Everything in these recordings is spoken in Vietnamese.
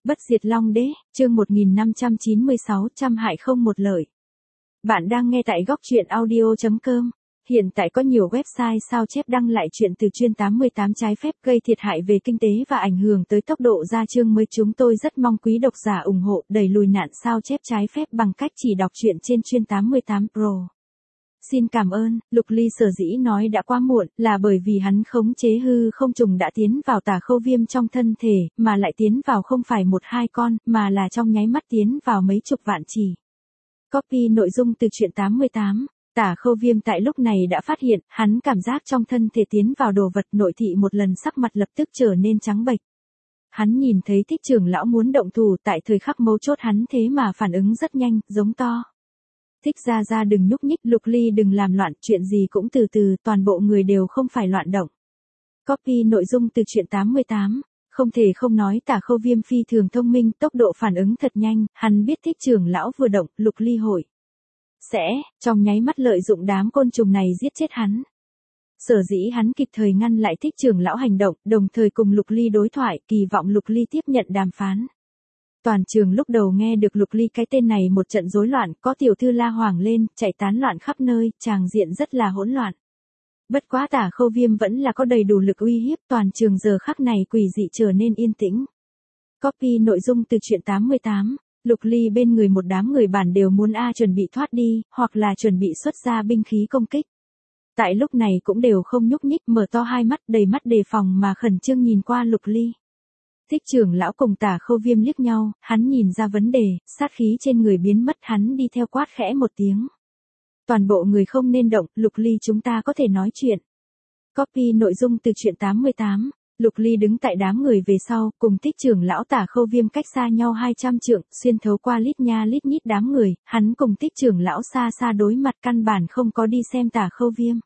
Bất diệt Long Đế, chương 1596, trăm hại không một lợi. Bạn đang nghe tại góc truyện audio.com. Hiện tại có nhiều website sao chép đăng lại chuyện từ chuyên 88 trái phép gây thiệt hại về kinh tế và ảnh hưởng tới tốc độ ra chương mới. Chúng tôi rất mong quý độc giả ủng hộ đẩy lùi nạn sao chép trái phép bằng cách chỉ đọc truyện trên chuyên 88 Pro. Xin cảm ơn. Lục Ly sở dĩ nói đã quá muộn là bởi vì hắn khống chế hư không trùng đã tiến vào Tả Khâu Viêm trong thân thể, mà lại tiến vào không phải một hai con, mà là trong nháy mắt tiến vào mấy chục vạn chỉ. Copy nội dung từ truyện 88. Tả Khâu Viêm tại lúc này đã phát hiện, hắn cảm giác trong thân thể tiến vào đồ vật nội thị một lần, sắc mặt lập tức trở nên trắng bệch. Hắn nhìn thấy Thích trưởng lão muốn động thủ, tại thời khắc mấu chốt hắn thế mà phản ứng rất nhanh, giống to. Thích ra đừng nhúc nhích, Lục Ly đừng làm loạn, chuyện gì cũng từ từ, toàn bộ người đều không phải loạn động. Copy nội dung từ truyện 88. Không thể không nói Tả Khâu Viêm phi thường thông minh, tốc độ phản ứng thật nhanh, hắn biết Thích trưởng lão vừa động, Lục Ly hội sẽ trong nháy mắt lợi dụng đám côn trùng này giết chết hắn. Sở dĩ hắn kịp thời ngăn lại Thích trưởng lão hành động, đồng thời cùng Lục Ly đối thoại, kỳ vọng Lục Ly tiếp nhận đàm phán. Toàn trường lúc đầu nghe được Lục Ly cái tên này một trận rối loạn, có tiểu thư la hoảng lên, chạy tán loạn khắp nơi, tràng diện rất là hỗn loạn. Bất quá Tả Khâu Viêm vẫn là có đầy đủ lực uy hiếp, toàn trường giờ khắc này quỷ dị trở nên yên tĩnh. Copy nội dung từ truyện 88. Lục Ly bên người một đám người bản đều muốn chuẩn bị thoát đi, hoặc là chuẩn bị xuất ra binh khí công kích. Tại lúc này cũng đều không nhúc nhích, mở to hai mắt đầy mắt đề phòng mà khẩn trương nhìn qua Lục Ly. Thích trưởng lão cùng Tả Khâu Viêm liếc nhau, hắn nhìn ra vấn đề, sát khí trên người biến mất, hắn đi theo quát khẽ một tiếng. Toàn bộ người không nên động, Lục Ly chúng ta có thể nói chuyện. Copy nội dung từ truyện 88. Lục Ly đứng tại đám người về sau, cùng Thích trưởng lão Tả Khâu Viêm cách xa nhau 200 trượng, xuyên thấu qua lít nha lít nhít đám người, hắn cùng Thích trưởng lão xa xa đối mặt, căn bản không có đi xem Tả Khâu Viêm.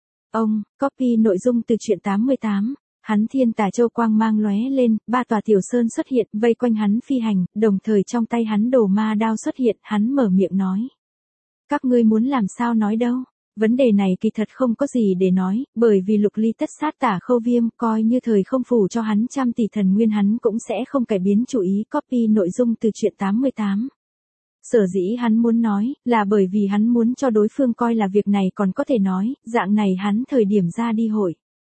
Copy nội dung từ truyện 88. Hắn thiên tà châu quang mang lóe lên, ba tòa tiểu sơn xuất hiện, vây quanh hắn phi hành, đồng thời trong tay hắn đồ ma đao xuất hiện, hắn mở miệng nói. Các ngươi muốn làm sao nói đâu? Vấn đề này kỳ thật không có gì để nói, bởi vì Lục Ly tất sát Tả Khâu Viêm, coi như thời không phủ cho hắn 100 tỷ thần nguyên hắn cũng sẽ không cải biến chủ ý. Copy nội dung từ truyện 88. Sở dĩ hắn muốn nói, là bởi vì hắn muốn cho đối phương coi là việc này còn có thể nói, dạng này hắn thời điểm ra đi hội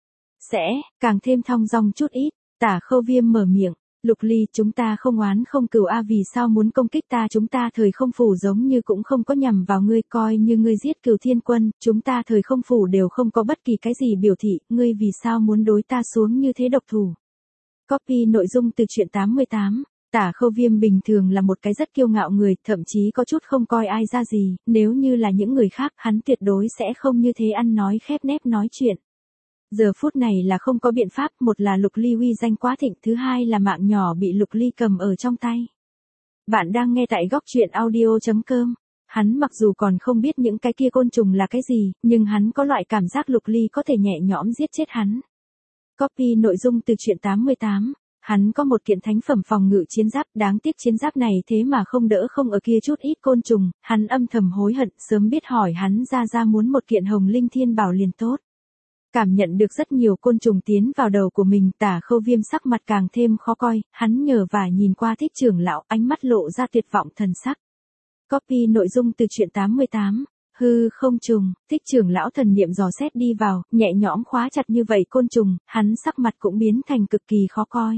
sẽ càng thêm thong dong chút ít. Tả Khâu Viêm mở miệng. Lục Ly chúng ta không oán không cừu vì sao muốn công kích ta, chúng ta thời không phủ giống như cũng không có nhằm vào ngươi, coi như ngươi giết Cửu Thiên Quân, chúng ta thời không phủ đều không có bất kỳ cái gì biểu thị, ngươi vì sao muốn đối ta xuống như thế độc thủ. Copy nội dung từ truyện 88. Tả Khâu Viêm bình thường là một cái rất kiêu ngạo người, thậm chí có chút không coi ai ra gì, nếu như là những người khác, hắn tuyệt đối sẽ không như thế ăn nói khép nép nói chuyện. Giờ phút này là không có biện pháp, một là Lục Ly uy danh quá thịnh, thứ hai là mạng nhỏ bị Lục Ly cầm ở trong tay. Bạn đang nghe tại góc truyện audio.com. Hắn mặc dù còn không biết những cái kia côn trùng là cái gì, nhưng hắn có loại cảm giác Lục Ly có thể nhẹ nhõm giết chết hắn. Copy nội dung từ truyện 88. Hắn có một kiện thánh phẩm phòng ngự chiến giáp, đáng tiếc chiến giáp này thế mà không đỡ không ở kia chút ít côn trùng, hắn âm thầm hối hận, sớm biết hỏi hắn ra muốn một kiện Hồng Linh Thiên Bảo liền tốt. Cảm nhận được rất nhiều côn trùng tiến vào đầu của mình, Tả Khâu Viêm sắc mặt càng thêm khó coi, hắn nhờ vả nhìn qua Thích trưởng lão, ánh mắt lộ ra tuyệt vọng thần sắc. Copy nội dung từ truyện 88. Hư không trùng, Thích trưởng lão thần niệm dò xét đi vào, nhẹ nhõm khóa chặt như vậy côn trùng, hắn sắc mặt cũng biến thành cực kỳ khó coi.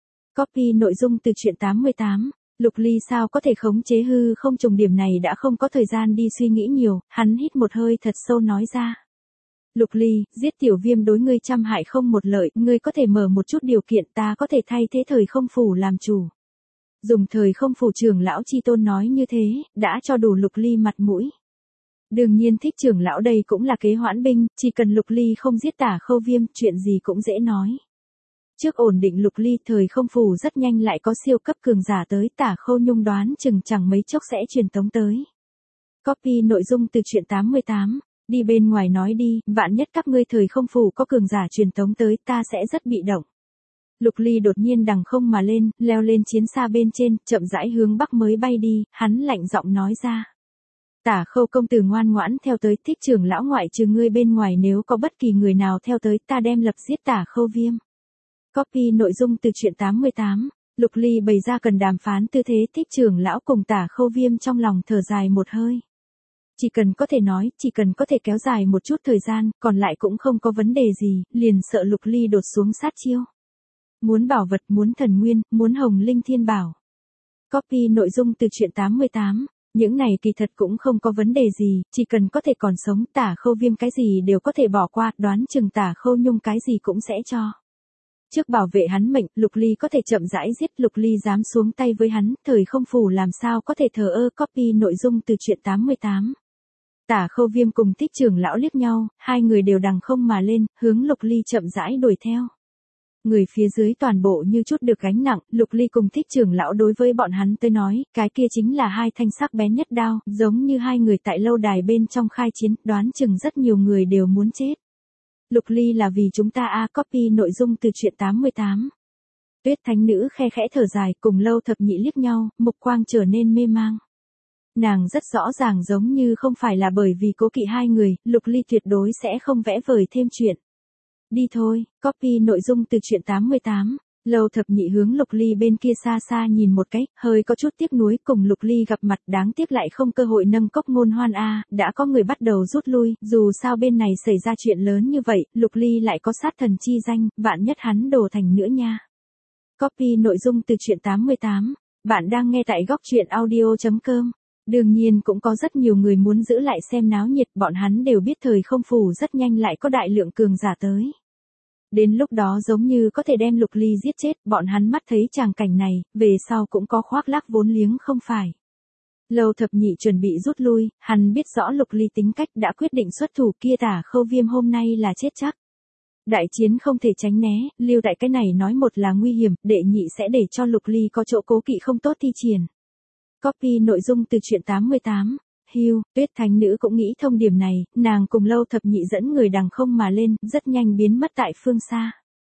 Copy nội dung từ truyện 88. Lục Ly sao có thể khống chế hư không trùng, điểm này đã không có thời gian đi suy nghĩ nhiều, hắn hít một hơi thật sâu nói ra. Lục Ly, giết Tiểu Viêm đối ngươi trăm hại không một lợi, ngươi có thể mở một chút điều kiện, ta có thể thay thế thời không phủ làm chủ. Dùng thời không phủ trưởng lão chi tôn nói như thế, đã cho đủ Lục Ly mặt mũi. Đương nhiên Thích trưởng lão đây cũng là kế hoãn binh, chỉ cần Lục Ly không giết Tả Khâu Viêm, chuyện gì cũng dễ nói. Trước ổn định Lục Ly, thời không phủ rất nhanh lại có siêu cấp cường giả tới, Tả Khâu Nhung đoán chừng chẳng mấy chốc sẽ truyền tống tới. Copy nội dung từ truyện 88. Đi bên ngoài nói đi, vạn nhất các ngươi thời không phủ có cường giả truyền tống tới, ta sẽ rất bị động. Lục Ly đột nhiên đằng không mà lên, leo lên chiến xa bên trên, chậm rãi hướng bắc mới bay đi, hắn lạnh giọng nói ra. Tả Khâu công tử ngoan ngoãn theo tới, Thích trưởng lão ngoại trừ ngươi bên ngoài, nếu có bất kỳ người nào theo tới, ta đem lập giết Tả Khâu Viêm. Copy nội dung từ truyện 88. Lục Ly bày ra cần đàm phán tư thế, Thích trưởng lão cùng Tả Khâu Viêm trong lòng thở dài một hơi. Chỉ cần có thể nói, chỉ cần có thể kéo dài một chút thời gian, còn lại cũng không có vấn đề gì, liền sợ Lục Ly đột xuống sát chiêu. Muốn bảo vật, muốn thần nguyên, muốn hồng linh thiên bảo. Copy nội dung từ truyện 88. Những này kỳ thật cũng không có vấn đề gì, chỉ cần có thể còn sống, Tả Khâu Viêm cái gì đều có thể bỏ qua, đoán chừng Tả Khâu Nhung cái gì cũng sẽ cho. Trước bảo vệ hắn mệnh, Lục Ly có thể chậm rãi giết, Lục Ly dám xuống tay với hắn, thời không phủ làm sao có thể thờ ơ. Copy nội dung từ truyện 88. Tả Khâu Viêm cùng Thích trưởng lão liếc nhau, hai người đều đằng không mà lên, hướng Lục Ly chậm rãi đuổi theo. Người phía dưới toàn bộ như chút được gánh nặng, Lục Ly cùng Thích trưởng lão đối với bọn hắn tới nói, cái kia chính là hai thanh sắc bén nhất đao, giống như hai người tại lâu đài bên trong khai chiến, đoán chừng rất nhiều người đều muốn chết. Lục Ly là vì chúng ta copy nội dung từ truyện 88. Tuyết thánh nữ khe khẽ thở dài, cùng Lâu Thập Nhị liếc nhau, mục quang trở nên mê mang. Nàng rất rõ ràng giống như không phải là bởi vì cố kỵ hai người, Lục Ly tuyệt đối sẽ không vẽ vời thêm chuyện. Đi thôi, copy nội dung từ truyện 88. Lâu Thập Nhị hướng Lục Ly bên kia xa xa nhìn một cái, hơi có chút tiếc nuối, cùng Lục Ly gặp mặt, đáng tiếc lại không cơ hội nâng cốc ngôn hoan đã có người bắt đầu rút lui, dù sao bên này xảy ra chuyện lớn như vậy, Lục Ly lại có sát thần chi danh, vạn nhất hắn đổ thành nữa nha. Copy nội dung từ truyện 88. Bạn đang nghe tại góc truyện audio.com. Đương nhiên cũng có rất nhiều người muốn giữ lại xem náo nhiệt, bọn hắn đều biết thời không phủ rất nhanh lại có đại lượng cường giả tới. Đến lúc đó giống như có thể đem Lục Ly giết chết, bọn hắn mắt thấy tràng cảnh này, về sau cũng có khoác lác vốn liếng không phải. Lâu Thập Nhị chuẩn bị rút lui, hắn biết rõ Lục Ly tính cách đã quyết định xuất thủ, kia Tả Khâu Viêm hôm nay là chết chắc. Đại chiến không thể tránh né, lưu tại cái này nói một là nguy hiểm, đệ nhị sẽ để cho Lục Ly có chỗ cố kỵ không tốt thi triển. Copy nội dung từ truyện 88. Hưu, Tuyết thánh nữ cũng nghĩ thông điểm này, nàng cùng Lâu Thập Nhị dẫn người đằng không mà lên, rất nhanh biến mất tại phương xa.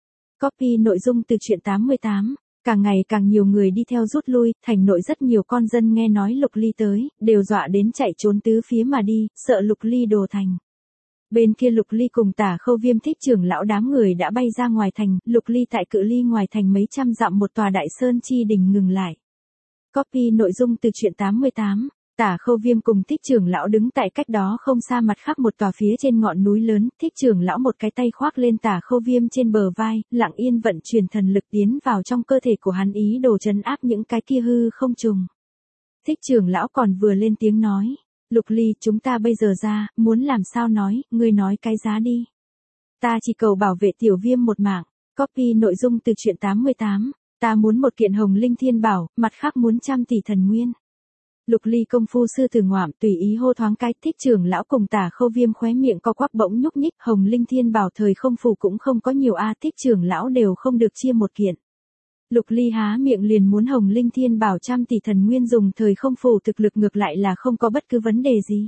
Copy nội dung từ truyện 88. Càng ngày càng nhiều người đi theo rút lui, thành nội rất nhiều con dân nghe nói Lục Ly tới, đều dọa đến chạy trốn tứ phía mà đi, sợ Lục Ly đổ thành. Bên kia Lục Ly cùng Tả Khâu Viêm Thích trưởng lão đám người đã bay ra ngoài thành, Lục Ly tại cự ly ngoài thành mấy trăm dặm một tòa đại sơn chi đỉnh ngừng lại. Copy nội dung từ truyện 88. Tả Khâu Viêm cùng Thích trưởng lão đứng tại cách đó không xa, mặt khác một tòa phía trên ngọn núi lớn, Thích trưởng lão một cái tay khoác lên Tả Khâu Viêm trên bờ vai, lặng yên vận chuyển thần lực tiến vào trong cơ thể của hắn, ý đồ trấn áp những cái kia hư không trùng. Thích trưởng lão còn vừa lên tiếng nói, Lục Ly, chúng ta bây giờ ra, muốn làm sao nói, ngươi nói cái giá đi. Ta chỉ cầu bảo vệ tiểu Viêm một mạng. Copy nội dung từ truyện 88. Ta muốn một kiện hồng linh thiên bảo, mặt khác muốn 100 tỷ thần nguyên. Lục Ly công phu sư tử ngoạm tùy ý hô thoáng cái, Thích trưởng lão cùng Tả Khâu Viêm khóe miệng co quắp bỗng nhúc nhích, hồng linh thiên bảo thời không phủ cũng không có nhiều Thích trưởng lão đều không được chia một kiện. Lục Ly há miệng liền muốn hồng linh thiên bảo 100 tỷ thần nguyên, dùng thời không phủ thực lực ngược lại là không có bất cứ vấn đề gì.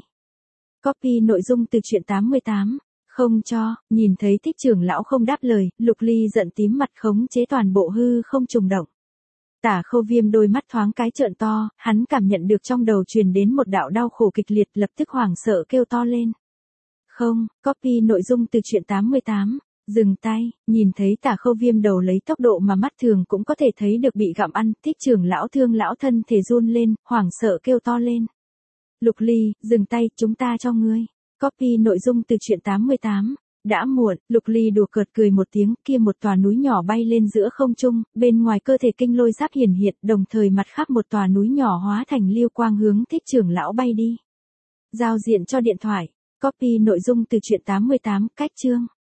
Copy nội dung từ truyện 88. Không cho, nhìn thấy Thích trưởng lão không đáp lời, Lục Ly giận tím mặt, khống chế toàn bộ hư không trùng động. Tả Khâu Viêm đôi mắt thoáng cái trợn to, hắn cảm nhận được trong đầu truyền đến một đạo đau khổ kịch liệt, lập tức hoảng sợ kêu to lên. Không, copy nội dung từ truyện 88. Dừng tay, nhìn thấy Tả Khâu Viêm đầu lấy tốc độ mà mắt thường cũng có thể thấy được bị gặm ăn, Thích trưởng lão thương lão thân thể run lên, hoảng sợ kêu to lên. Lục Ly, dừng tay, chúng ta cho ngươi. Copy nội dung từ truyện 88. Đã muộn, Lục Ly đùa cợt cười một tiếng, kia một tòa núi nhỏ bay lên giữa không trung, bên ngoài cơ thể kinh lôi giáp hiển hiện, đồng thời mặt khác một tòa núi nhỏ hóa thành lưu quang hướng Thích trưởng lão bay đi. Giao diện cho điện thoại. Copy nội dung từ truyện 88, cách chương.